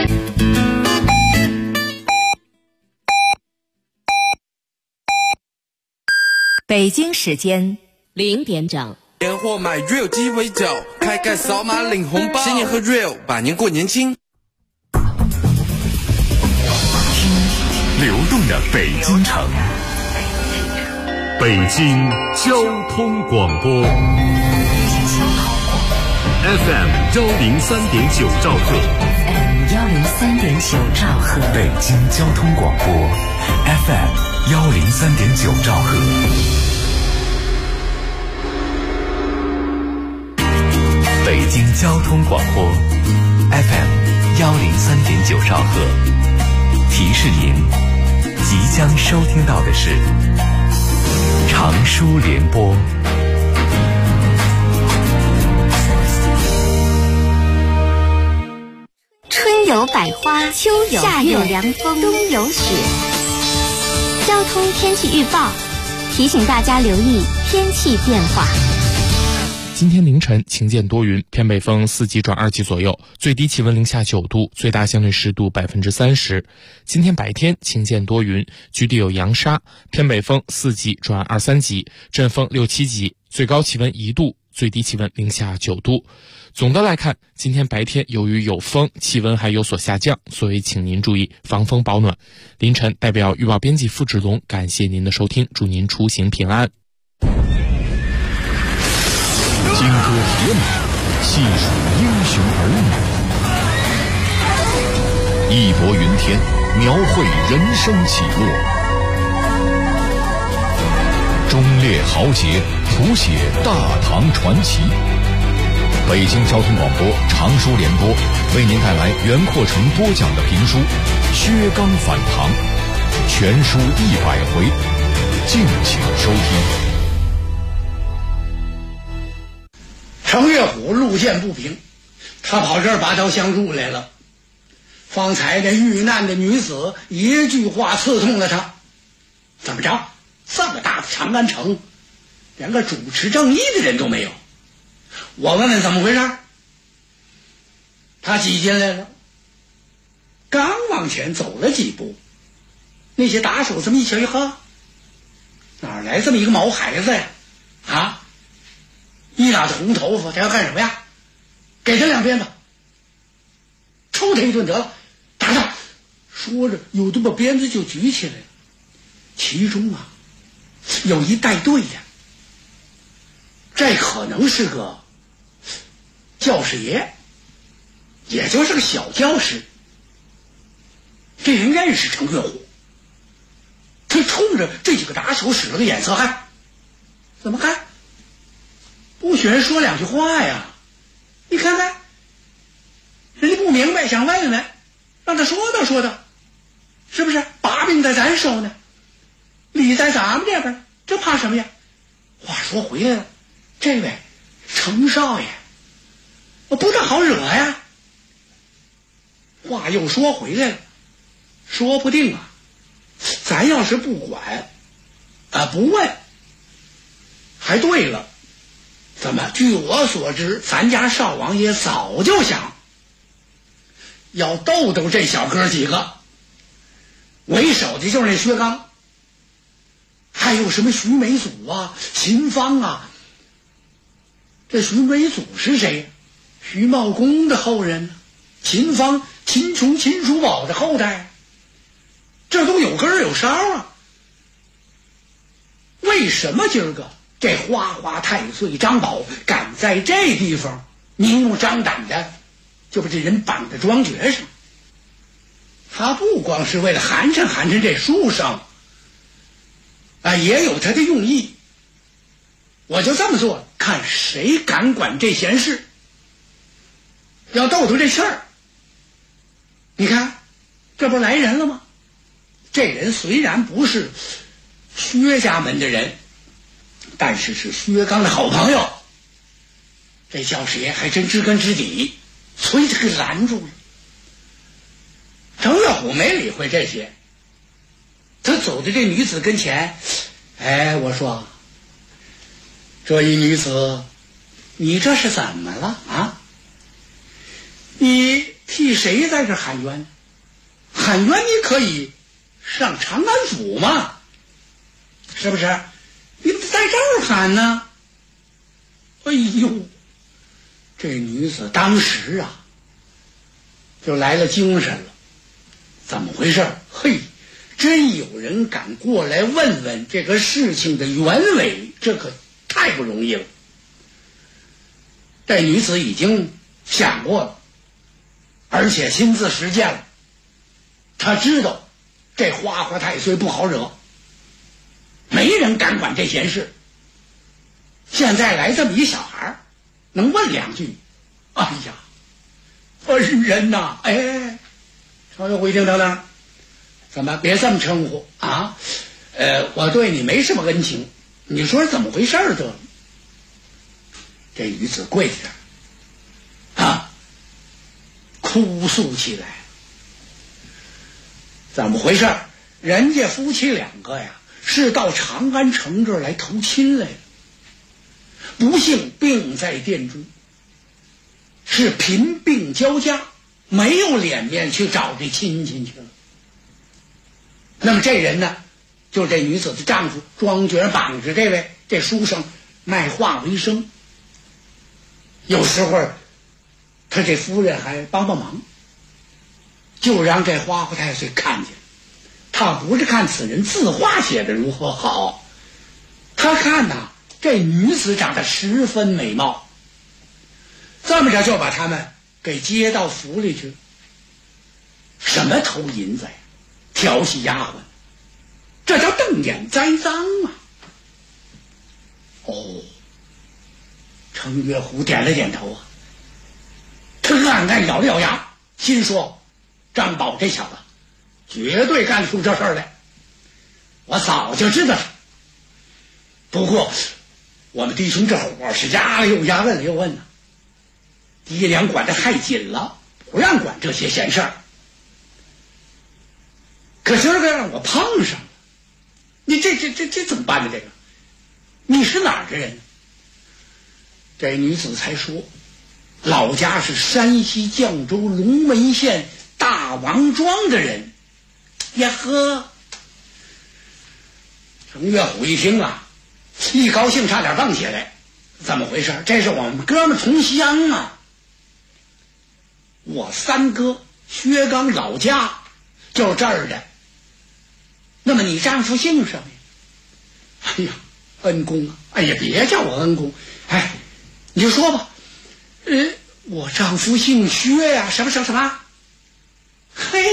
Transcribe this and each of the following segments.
北京时间0点整。 年货买 Real 鸡尾酒，开盖扫码领红包，新年喝 Real， 百年过年轻。 流动的北京城，北京交通广播 FM 103.9兆赫 103.9兆赫， 北京交通广播 FM 103.9兆赫。北京交通广播 FM 103.9兆赫，提示您即将收听到的是长舒联播。 春有百花，秋有夏有凉风，冬有雪。交通天气预报提醒大家留意天气变化。 今天凌晨晴间多云，偏北风4级转2级左右，最低气温零下9度，最大相对湿度30%。今天白天晴间多云，局地有扬沙，偏北风4级转2、3级，阵风6、7级，最高气温1度，最低气温零下9度。总的来看，今天白天由于有风，气温还有所下降，所以请您注意防风保暖。凌晨代表预报编辑付志龙感谢您的收听，祝您出行平安。 金戈铁马，细数英雄儿女，义薄云天，描绘人生起落，忠烈豪杰，谱写大唐传奇。北京交通广播长舒联播为您带来袁阔成播讲的评书《薛刚反唐》，全书100回，敬请收听。 程月虎路见不平，他跑这儿拔刀相助来了。方才那遇难的女子一句话刺痛了他。怎么着？这么大的长安城，连个主持正义的人都没有。我问问怎么回事。他挤进来了，刚往前走了几步，那些打手这么一瞧一呵，哪来这么一个毛孩子呀？啊！一拉着红头发，他要干什么呀？给他2鞭子，抽他一顿得了，打他！说着，有的把鞭子就举起来了。其中啊，有一带队的，这可能是个教师爷，也就是个小教师。这人认识程月虎，他冲着这几个打手使了个眼色，还怎么还不许人说2句话呀？你看看，人家不明白，想问问，让他说道说道，是不是？把柄在咱手呢，理在咱们这边，这怕什么呀？话说回来了，这位程少爷，我不大好惹呀。话又说回来了，说不定啊，咱要是不管不问，还对了。怎么？据我所知，咱家少王爷早就想要逗逗这小哥几个，为首的就是那薛刚，还有什么徐美祖啊、秦芳啊。这徐美祖是谁？徐茂公的后人呢。秦芳，秦琼、秦叔宝的后代，这都有根儿有梢啊。为什么今儿个这花花太岁张宝敢在这地方明目张胆的就把这人绑在庄爵上？他不光是为了寒碜寒碜这书生也有他的用意。我就这么做，看谁敢管这闲事，要逗逗这事儿。你看这不来人了吗？这人虽然不是薛家门的人，但是是薛刚的好朋友，这教师爷还真知根知底，所以他给拦住了。程月虎没理会这些，他走到这女子跟前，我说，这一女子，你这是怎么了啊？你替谁在这喊冤？喊冤你可以上长安府嘛，是不是？你在这儿喊呢？哎呦，这女子当时啊就来了精神了。怎么回事？嘿，真有人敢过来问问这个事情的原委，这可太不容易了。这女子已经想过了，而且亲自实践了。她知道这花花太岁不好惹，没人敢管这闲事。现在来这么一小孩，能问两句，哎呀，恩人呐！哎，常有回听等等，怎么别这么称呼啊？我对你没什么恩情，你说怎么回事得了？这女子跪着啊，哭诉起来。怎么回事？人家夫妻两个呀，是到长安城这儿来投亲来了，不幸病在殿中，是贫病交加，没有脸面去找这亲戚去了。那么这人呢，就这女子的丈夫庄觉绑着这位这书生卖画为生，有时候他这夫人还帮帮忙，就让这花花太岁看见。他不是看此人字画写的如何好，他看呐，这女子长得十分美貌，这么着就把他们给接到府里去。什么偷银子呀，调戏丫鬟，这叫瞪眼栽赃啊！哦，程月虎点了点头啊，他暗暗咬了咬牙，心说：张宝这小子绝对干出这事儿来，我早就知道了。不过我们弟兄这伙是压了又压，问了又问呢，爹娘管得太紧了，不让管这些闲事儿。可今儿个让我碰上了，你这怎么办呢？这个你是哪儿的人？这女子才说，老家是山西绛州龙门县大王庄的人。呀呵！程月虎一听啊，一高兴差点蹦起来。怎么回事？这是我们哥们同乡啊！我三哥薛刚老家就是这儿的。那么你丈夫姓什么呀？哎呀，恩公啊！哎呀，别叫我恩公，哎，你就说吧。我丈夫姓薛呀，什么？嘿！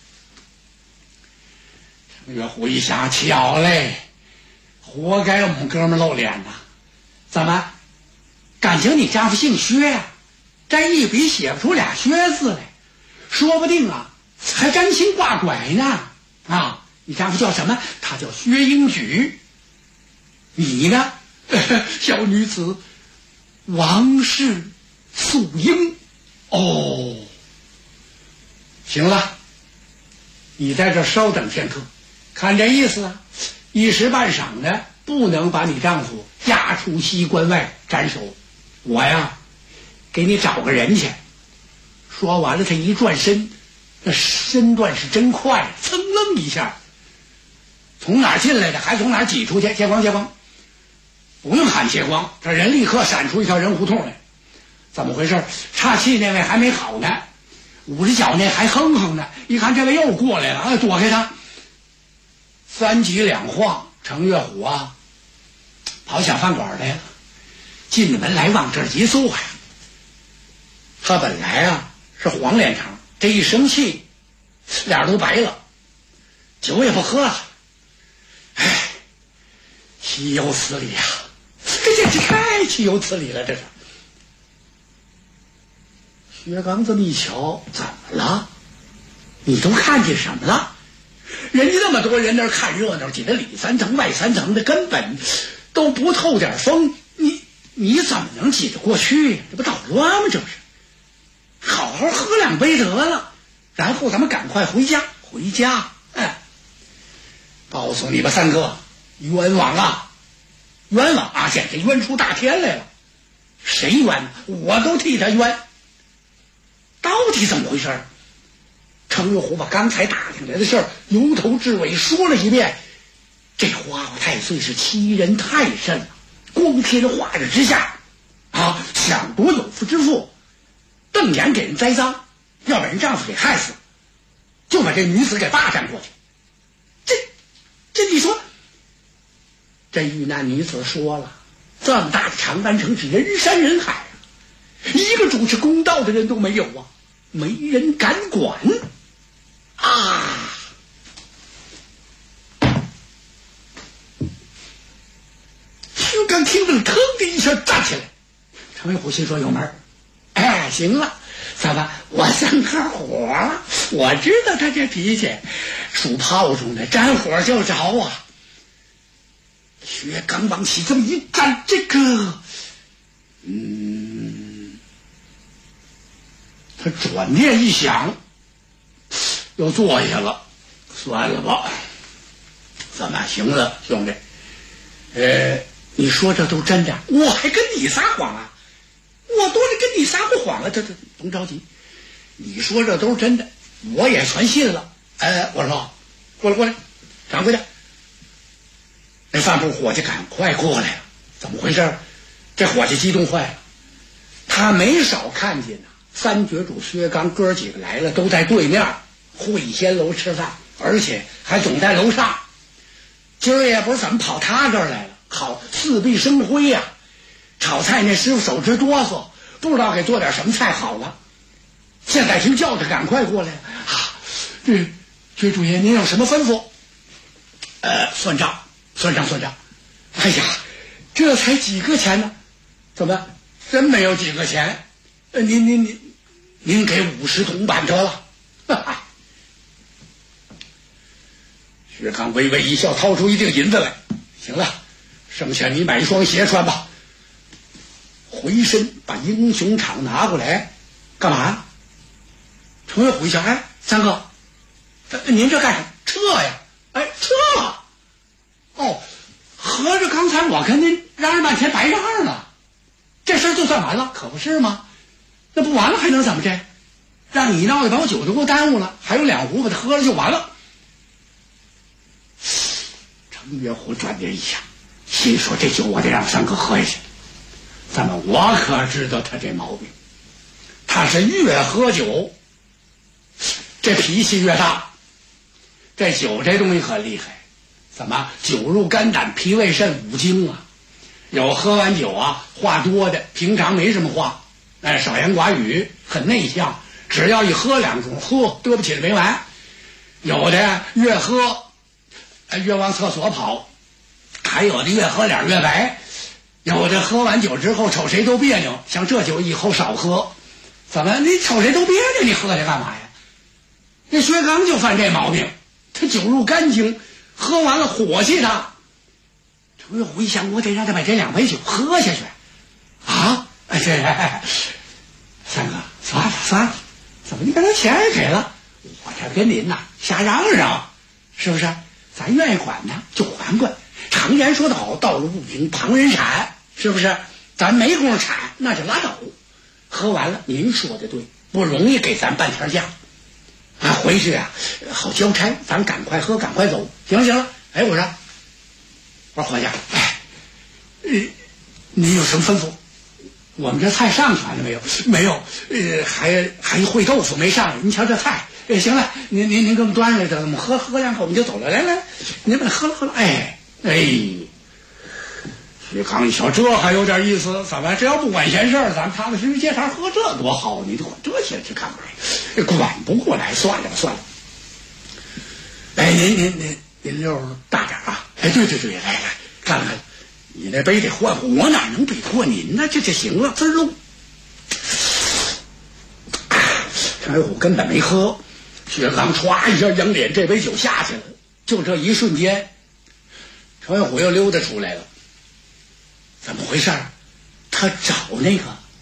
程月虎一想，巧嘞，活该我们哥们露脸呐！怎么，感情你丈夫姓薛呀？这一笔写不出俩薛字来，说不定啊，还沾亲挂拐呢！啊，你丈夫叫什么？他叫薛英举。你呢？小女子王氏素英。哦，行了，你在这稍等片刻，看这意思啊，一时半晌的不能把你丈夫押出西关外斩首，我呀给你找个人去。说完了，他一转身，那身段是真快，噌楞一下，从哪儿进来的还从哪儿挤出去。借光，不用喊借光，这人立刻闪出一条人胡同来。怎么回事？岔气那位还没好呢，捂着脚那还哼哼呢，一看这位又过来了，躲开他。三急两晃，程月虎啊跑小饭馆来了，进了门来往这儿一坐呀。他本来啊是黄脸肠，这一生气脸都白了，酒也不喝了。哎，岂有此理啊！这太岂有此理了！这是。薛刚这么一瞧，怎么了？你都看见什么了？人家那么多人那儿看热闹，挤得里三层外三层的，根本都不透点风，你怎么能挤得过去呀？这不捣乱吗？这不是，好好喝两杯得了，然后咱们赶快回家。哎，告诉你吧，三哥，冤枉啊，简直冤出大天来了。谁冤？我都替他冤。 到底怎么回事？程月虎把刚才打听来的事儿由头至尾说了一遍。这花花太岁是欺人太甚了，光天化日之下想夺有妇之妇，瞪眼给人栽赃，要把人丈夫给害死，就把这女子给霸占过去。这你说，这遇难女子说了，这么大的长安城是人山人海啊，一个主持公道的人都没有啊，没人敢管啊。薛刚听着，腾的一下站起来。程月虎心说有门，哎，行了，怎么我三颗火了？我知道他这脾气，属炮中的，沾火就着啊。薛刚往起这么一站，这个，他转念一想，又坐下了，算了吧。怎么行了，兄弟？你说这都真的，我还跟你撒谎啊？我多得跟你撒过谎了，这甭着急。你说这都是真的，我也全信了。我说，过来，掌柜的。那饭铺伙计赶快过来了，怎么回事？这伙计激动坏了，他没少看见三绝主薛刚哥几个来了，都在对面会仙楼吃饭，而且还总在楼上。今儿也不是怎么跑他这儿来了，好四壁生辉呀！炒菜那师傅手直哆嗦，不知道给做点什么菜好了。现在就叫他赶快过来啊！薛主爷，您有什么吩咐？算账。哎呀，这才几个钱呢？怎么真没有几个钱？您给50铜板得了。薛刚微微一笑，掏出一锭银子来。行了，剩下你买一双鞋穿吧。回身把英雄场拿过来，干嘛？程月虎一下，三哥，您这干什么？撤呀！撤！哦，合着刚才我跟您嚷嚷半天白嚷了，这事儿就算完了，可不是吗？那不完了还能怎么着？让你闹一把酒就给我耽误了，还有2壶把它喝了就完了。程月虎转念一想，心说这酒我得让三哥喝下去。怎么我可知道他这毛病，他是越喝酒这脾气越大。这酒这东西可厉害，怎么酒入肝胆脾胃肾5经啊？有喝完酒话多的，平常没什么话，少言寡语，很内向，只要一喝2盅，嘚不起来没完。有的越喝越往厕所跑，还有的越喝脸越白，有的喝完酒之后瞅谁都别扭，像这酒以后少喝。怎么你瞅谁都别扭，你喝它干嘛呀？那薛刚就犯这毛病，他酒入肝经，喝完了火气他。程月虎一想，我得让他把这2杯酒喝下去啊！三哥，算了，怎么你把他钱也给了？我这跟您瞎嚷嚷，是不是？咱愿意管他就管。常言说得好，道路不平旁人铲，是不是？咱没工夫铲，那就拉倒。喝完了，您说的对，不容易给咱半天假回去好交差，咱赶快喝赶快走，行了。我说伙计，你有什么吩咐？我们这菜上全了没有？没有，还烩豆腐没上来。您瞧这菜，行了，您给我们端上来，我们喝2口我们就走了。来，您把它喝了。薛刚一瞧，这还有点意思，怎么这要不管闲事儿，咱踏踏实实接茬喝这多好？你管这些事干嘛呀？管不过来，算了。您溜大点对，来，看，你那杯得换我哪能比过您呢？这行了，滋喽。程月虎根本没喝，薛刚唰一下仰脸，这杯酒下去了。就这一瞬间，程月虎又溜达出来了。怎么回事？他找那个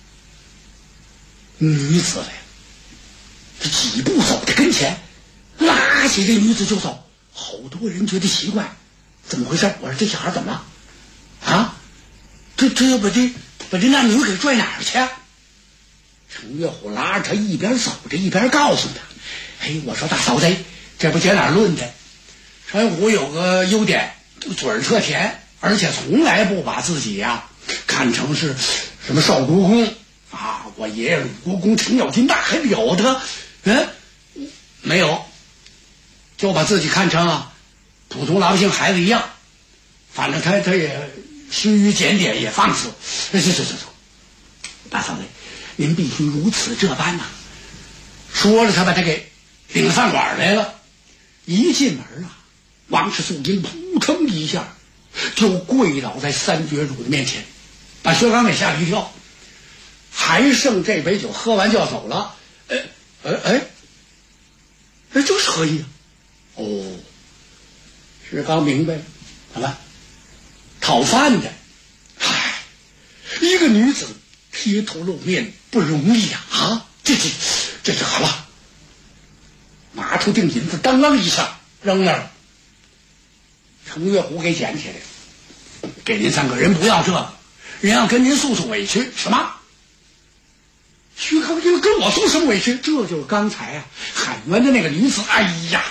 女子来了，他几步走到跟前，拉起这女子就走。好多人觉得奇怪，怎么回事？我说这小孩怎么了？这要把这男女给拽哪儿去？ 程月虎拉着他一边走着一边告诉他：“嘿，我说大嫂子，这不姐哪论的？程月虎有个优点，嘴儿特甜，而且从来不把自己呀看成是什么少国公啊。我爷爷鲁国公程咬金那还了得？没有，就把自己看成啊普通老百姓孩子一样。反正他也须臾检点，也放肆。走，大嫂子，您必须如此这般呐。”说着，他把他给领饭馆来了。一进门啊，王氏素英扑腾一下就跪倒在三绝主的面前，把薛刚给吓了一跳。还剩这杯酒，喝完就要走了。这是何意啊？薛刚明白了，怎么讨饭的？一个女子贴头露面不容易呀！这好了，拿出锭银子，当啷一下扔那儿了。程月虎给捡起来，给您3个人不要这个，人要跟您诉诉委屈。什么？薛刚这个跟我诉什么委屈？这就是刚才啊喊冤的那个女子。哎呀，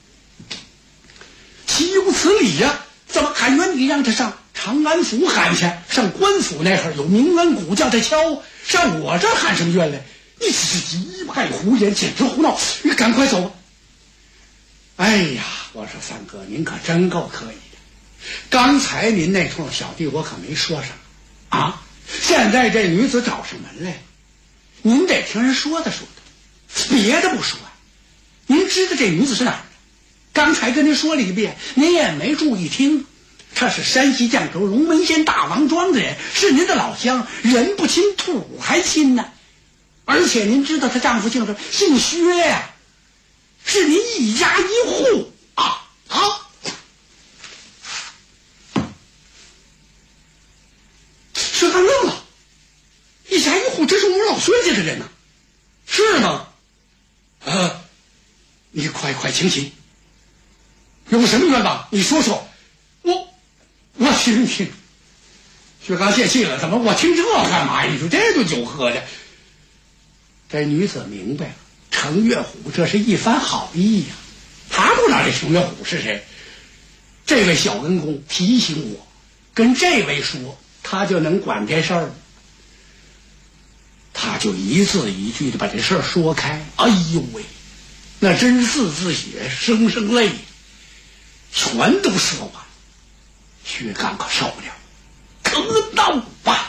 岂有此理呀！怎么喊冤你让他上长安府喊去，上官府那会儿有明安鼓叫他敲，上我这儿喊什么冤来？你这是一派胡言，简直胡闹！你赶快走吧。哎呀，我说三哥，您可真够可以的。刚才您那通小弟我可没说什么啊。现在这女子找上门来，您得听人说的，别的不说。您知道这女子是哪儿的？刚才跟您说了一遍，您也没注意听。她是山西绛州龙门县大王庄的人，是您的老乡，人不亲土还亲呢。而且您知道她丈夫姓薛呀，是您一家一户啊！薛刚愣了，一家一户，这是我们老薛家的人呐，是吗？你快请起，有什么冤枉你说说，我听听。薛刚泄气了，怎么我听这干嘛呀？你说这顿酒喝的。这女子明白了，程月虎这是一番好意呀。他不知道这程月虎是谁，这位小恩公提醒我，跟这位说，他就能管这事儿了。他就一字一句的把这事儿说开。哎呦喂，那真字字血，声声泪，全都说完。薛刚可受不了，可恼啊！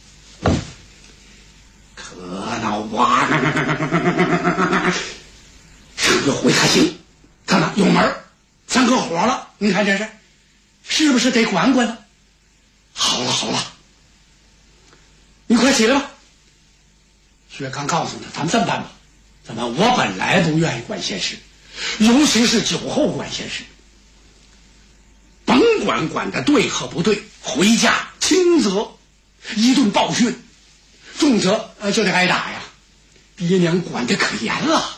程月虎一看行，看看有门，3个火了，您看这是不是得管管呢？好了，你快起来吧。薛刚告诉他，咱们这么办吧，我本来不愿意管闲事，尤其是酒后管闲事，甭管的对和不对，回家轻则一顿暴训，重则就得挨打呀。爹娘管得可严了。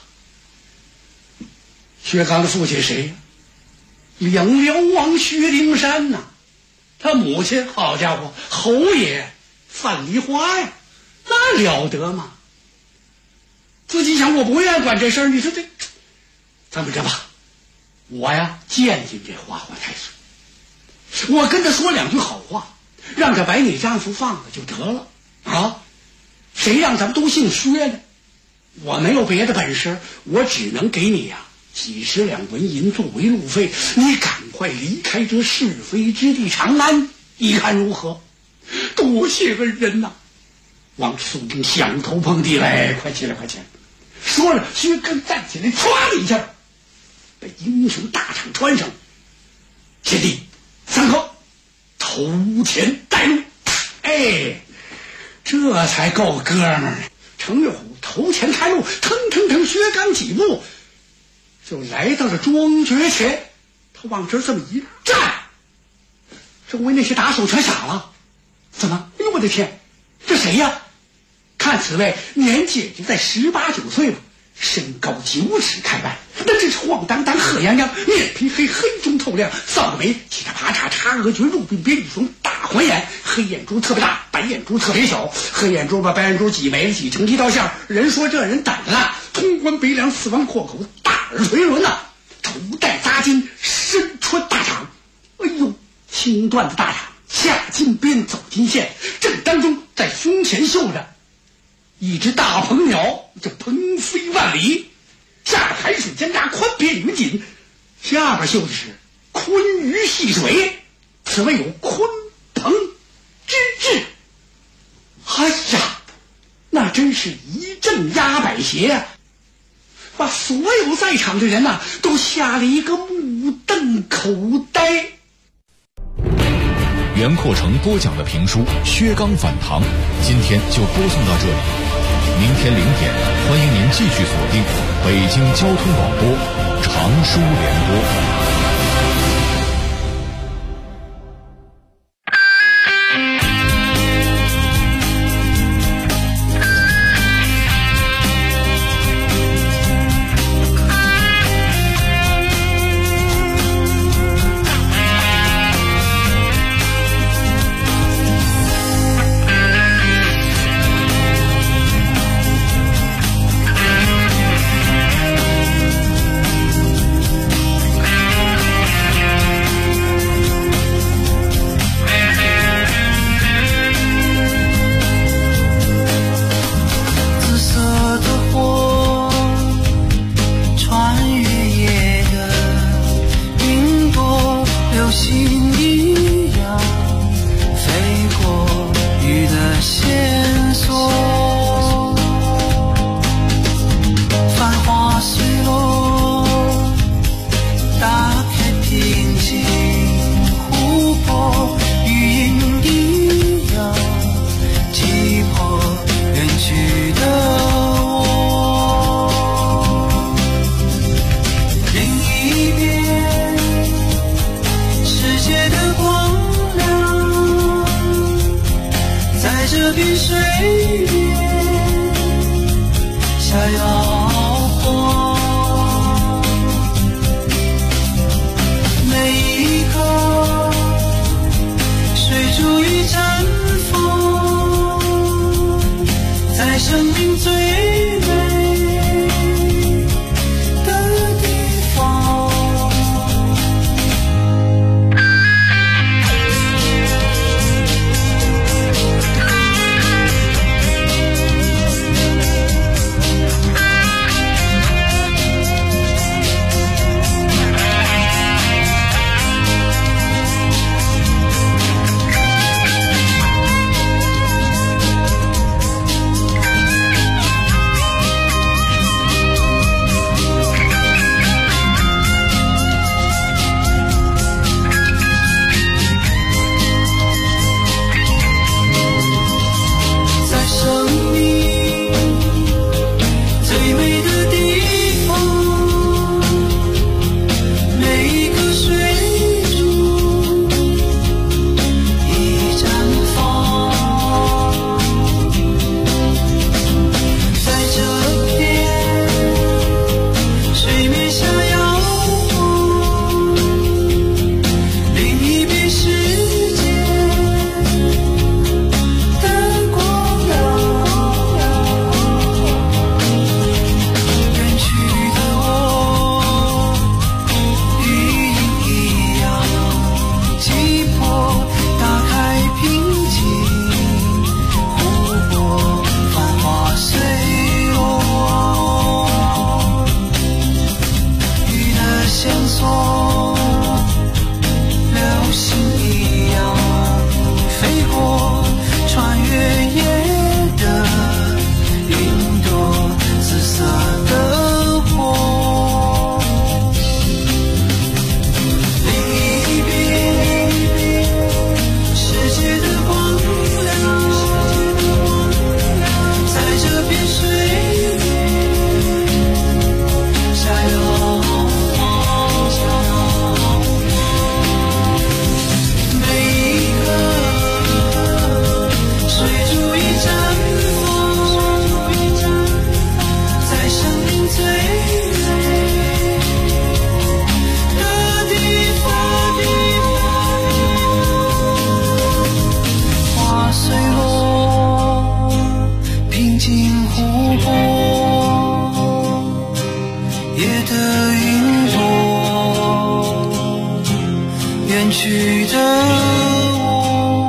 薛刚的父亲谁呀？梁辽王薛丁山呐，他母亲好家伙，侯爷范梨花呀，那了得吗？自己想我不愿意管这事儿，你说这么着吧，我呀见这花花太岁，我跟他说2句好话，让他把你丈夫放了就得了啊！谁让咱们都姓薛呢？我没有别的本事，我只能给你呀几10两纹银作为路费，你赶快离开这是非之地长安，你看如何？多谢恩人呐！王素英响头碰地来，快起来！说着，薛刚站起来，唰的一下，把英雄大氅穿上。贤弟，3颗头前带路，这才够哥们儿。程月虎头前开路，腾，薛刚几步就来到了庄爵前。他往这儿这么一站，周围那些打手全傻了。怎么？哎呦我的天，这谁呀？看此位年纪也就在18、19岁吧，身高9尺开外，那真是晃荡荡、褐洋洋，面皮黑，黑中透亮，扫眉，七叉八叉，叉额角，肉鬓边，一双大环眼， 黑眼珠特别大，白眼珠特别小。黑眼珠把白眼珠挤没了，挤成一道线。人说这人胆子大，通关鼻梁，四方阔口，大耳垂轮呐，头戴扎巾，身穿大氅。哎呦，青缎子大氅，下金边，走金线，正当中在胸前绣着一只大鹏鸟，这鹏飞万里，下边海水间大，宽扁匀紧，下边绣的是鲲鱼戏水，此谓有鲲鹏之志。哎呀，那真是一阵压百邪啊，把所有在场的人呐，都吓了一个目瞪口呆。 袁阔成播讲的评书《薛刚反唐》，今天就播送到这里。明天0点，欢迎您继续锁定北京交通广播常书联播。 去的我。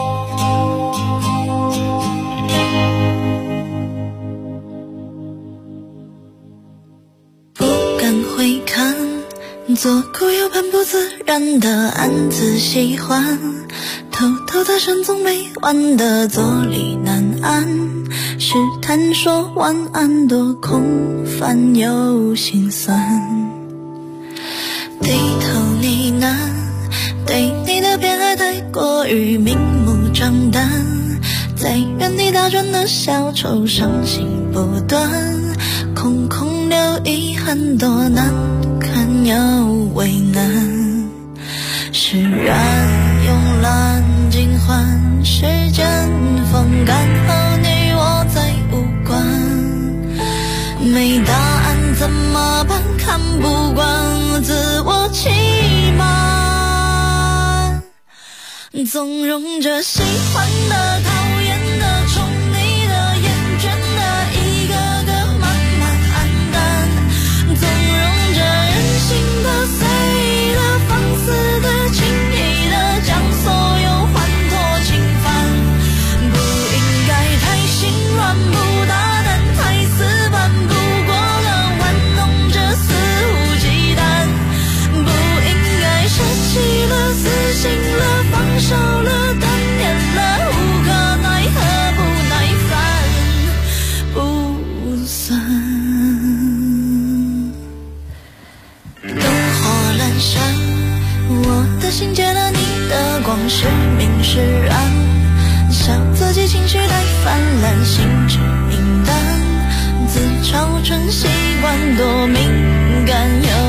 不敢回看，左顾右盼不自然的暗自喜欢，偷偷的深总没完的坐立难安，试探说晚安多空泛又心酸，低头呢喃，对你的偏爱太过于明目张胆，在原地打转的小丑伤心不断，空空留遗憾多难堪又为难，释然慵懒尽欢，时间风干后你我再无关，没答案怎么办？看不惯自我欺瞒，纵容着喜欢的、讨厌的、宠你的、厌倦的，一个个慢慢黯淡，纵容着任性的、随的、放肆的、轻易的，将所有欢脱侵犯，不应该太心软，不大胆，太死板，不过了玩弄着肆无忌惮，不应该舍弃了、死心了、放手了、断念了，无可奈何，不耐烦，不算。灯火阑珊，我的心借了你的光，是明是暗，笑自己情绪太泛滥，心知明淡，自嘲成习惯，多敏感又